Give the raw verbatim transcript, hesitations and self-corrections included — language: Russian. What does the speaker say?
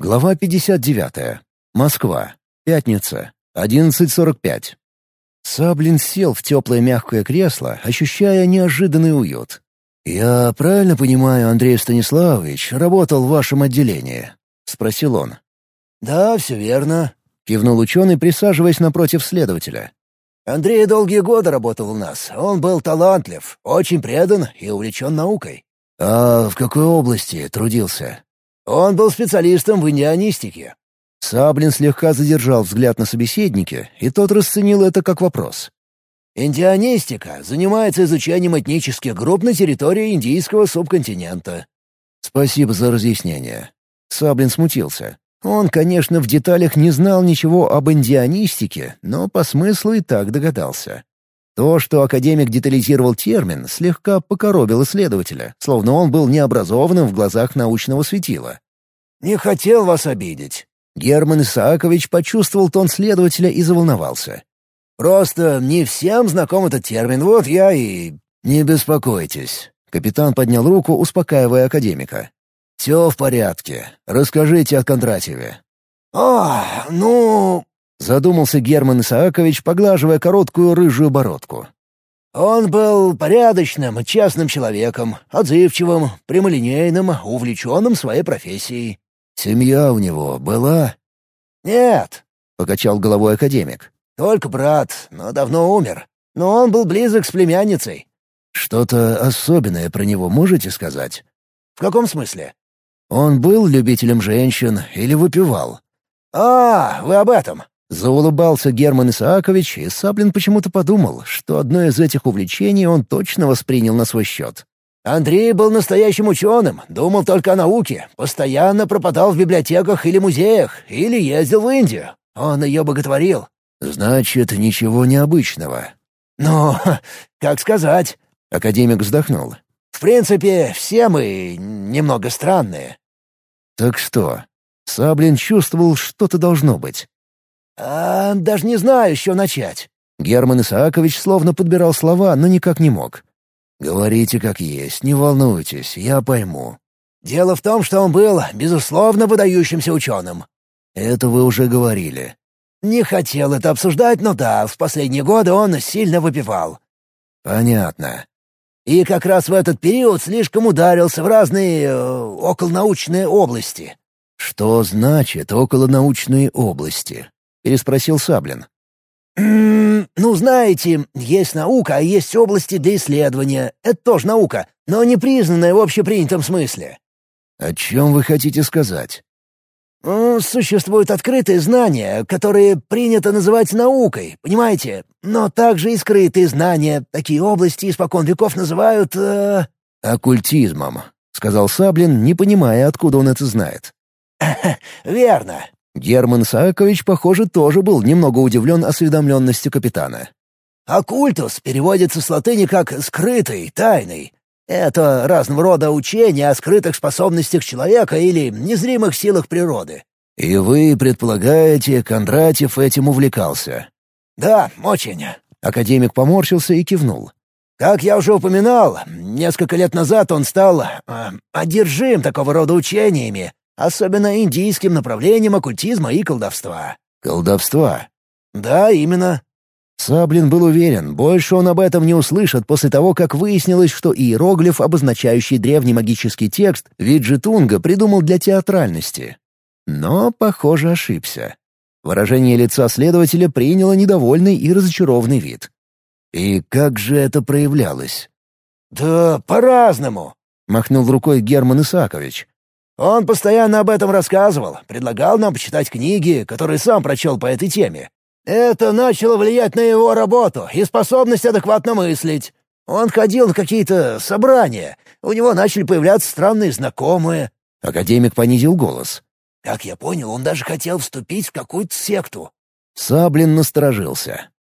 Глава пятьдесят девятая. Москва. Пятница. одиннадцать сорок пять. Саблин сел в теплое мягкое кресло, ощущая неожиданный уют. «Я правильно понимаю, Андрей Станиславович работал в вашем отделении?» — спросил он. «Да, все верно», — кивнул ученый, присаживаясь напротив следователя. «Андрей долгие годы работал у нас. Он был талантлив, очень предан и увлечен наукой». «А в какой области трудился?» «Он был специалистом в индианистике». Саблин слегка задержал взгляд на собеседнике, и тот расценил это как вопрос. «Индианистика занимается изучением этнических групп на территории индийского субконтинента». «Спасибо за разъяснение». Саблин смутился. Он, конечно, в деталях не знал ничего об индианистике, но по смыслу и так догадался. То, что академик детализировал термин, слегка покоробило исследователя, словно он был необразованным в глазах научного светила. «Не хотел вас обидеть». Герман Исаакович почувствовал тон следователя и заволновался. «Просто не всем знаком этот термин, вот я и...» «Не беспокойтесь». Капитан поднял руку, успокаивая академика. «Все в порядке. Расскажите о Кондратьеве». «А, ну...» — задумался Герман Исаакович, поглаживая короткую рыжую бородку. «Он был порядочным, честным человеком, отзывчивым, прямолинейным, увлеченным своей профессией». «Семья у него была?» «Нет», — покачал головой академик. «Только брат, но давно умер. Но он был близок с племянницей». «Что-то особенное про него можете сказать?» «В каком смысле?» «Он был любителем женщин или выпивал?» «А, вы об этом?» Заулыбался Герман Исаакович, и Саблин почему-то подумал, что одно из этих увлечений он точно воспринял на свой счет. «Андрей был настоящим ученым, думал только о науке, постоянно пропадал в библиотеках или музеях, или ездил в Индию. Он ее боготворил». «Значит, ничего необычного». «Ну, как сказать?» — академик вздохнул. «В принципе, все мы немного странные». «Так что?» Саблин чувствовал, что-то должно быть. «А, даже не знаю, с чего начать». Герман Исаакович словно подбирал слова, но никак не мог. «Говорите как есть, не волнуйтесь, я пойму». «Дело в том, что он был, безусловно, выдающимся ученым». «Это вы уже говорили». «Не хотел это обсуждать, но да, в последние годы он сильно выпивал». «Понятно». «И как раз в этот период слишком ударился в разные э, околонаучные области». «Что значит околонаучные области?» — переспросил Саблин. «М-м, «Ну, знаете, есть наука, а есть области для исследования. Это тоже наука, но не признанная в общепринятом смысле». «О чем вы хотите сказать?» М, «Существуют открытые знания, которые принято называть наукой, понимаете? Но также и скрытые знания. Такие области испокон веков называют...» э... «Оккультизмом», — сказал Саблин, не понимая, откуда он это знает. «Верно». Герман Исаакович, похоже, тоже был немного удивлен осведомленностью капитана. «Оккультус» переводится с латыни как «скрытый», «тайный». Это разного рода учения о скрытых способностях человека или незримых силах природы. «И вы предполагаете, Кондратьев этим увлекался?» «Да, очень». Академик поморщился и кивнул. «Как я уже упоминал, несколько лет назад он стал э, одержим такого рода учениями, особенно индийским направлением оккультизма и колдовства». «Колдовства?» «Да, именно». Саблин был уверен, больше он об этом не услышит после того, как выяснилось, что иероглиф, обозначающий древний магический текст, Виджетунга придумал для театральности. Но, похоже, ошибся. Выражение лица следователя приняло недовольный и разочарованный вид. «И как же это проявлялось?» «Да по-разному», — махнул рукой Герман Исаакович. «Он постоянно об этом рассказывал, предлагал нам почитать книги, которые сам прочел по этой теме. Это начало влиять на его работу и способность адекватно мыслить. Он ходил на какие-то собрания, у него начали появляться странные знакомые». Академик понизил голос. «Как я понял, он даже хотел вступить в какую-то секту». Саблин насторожился.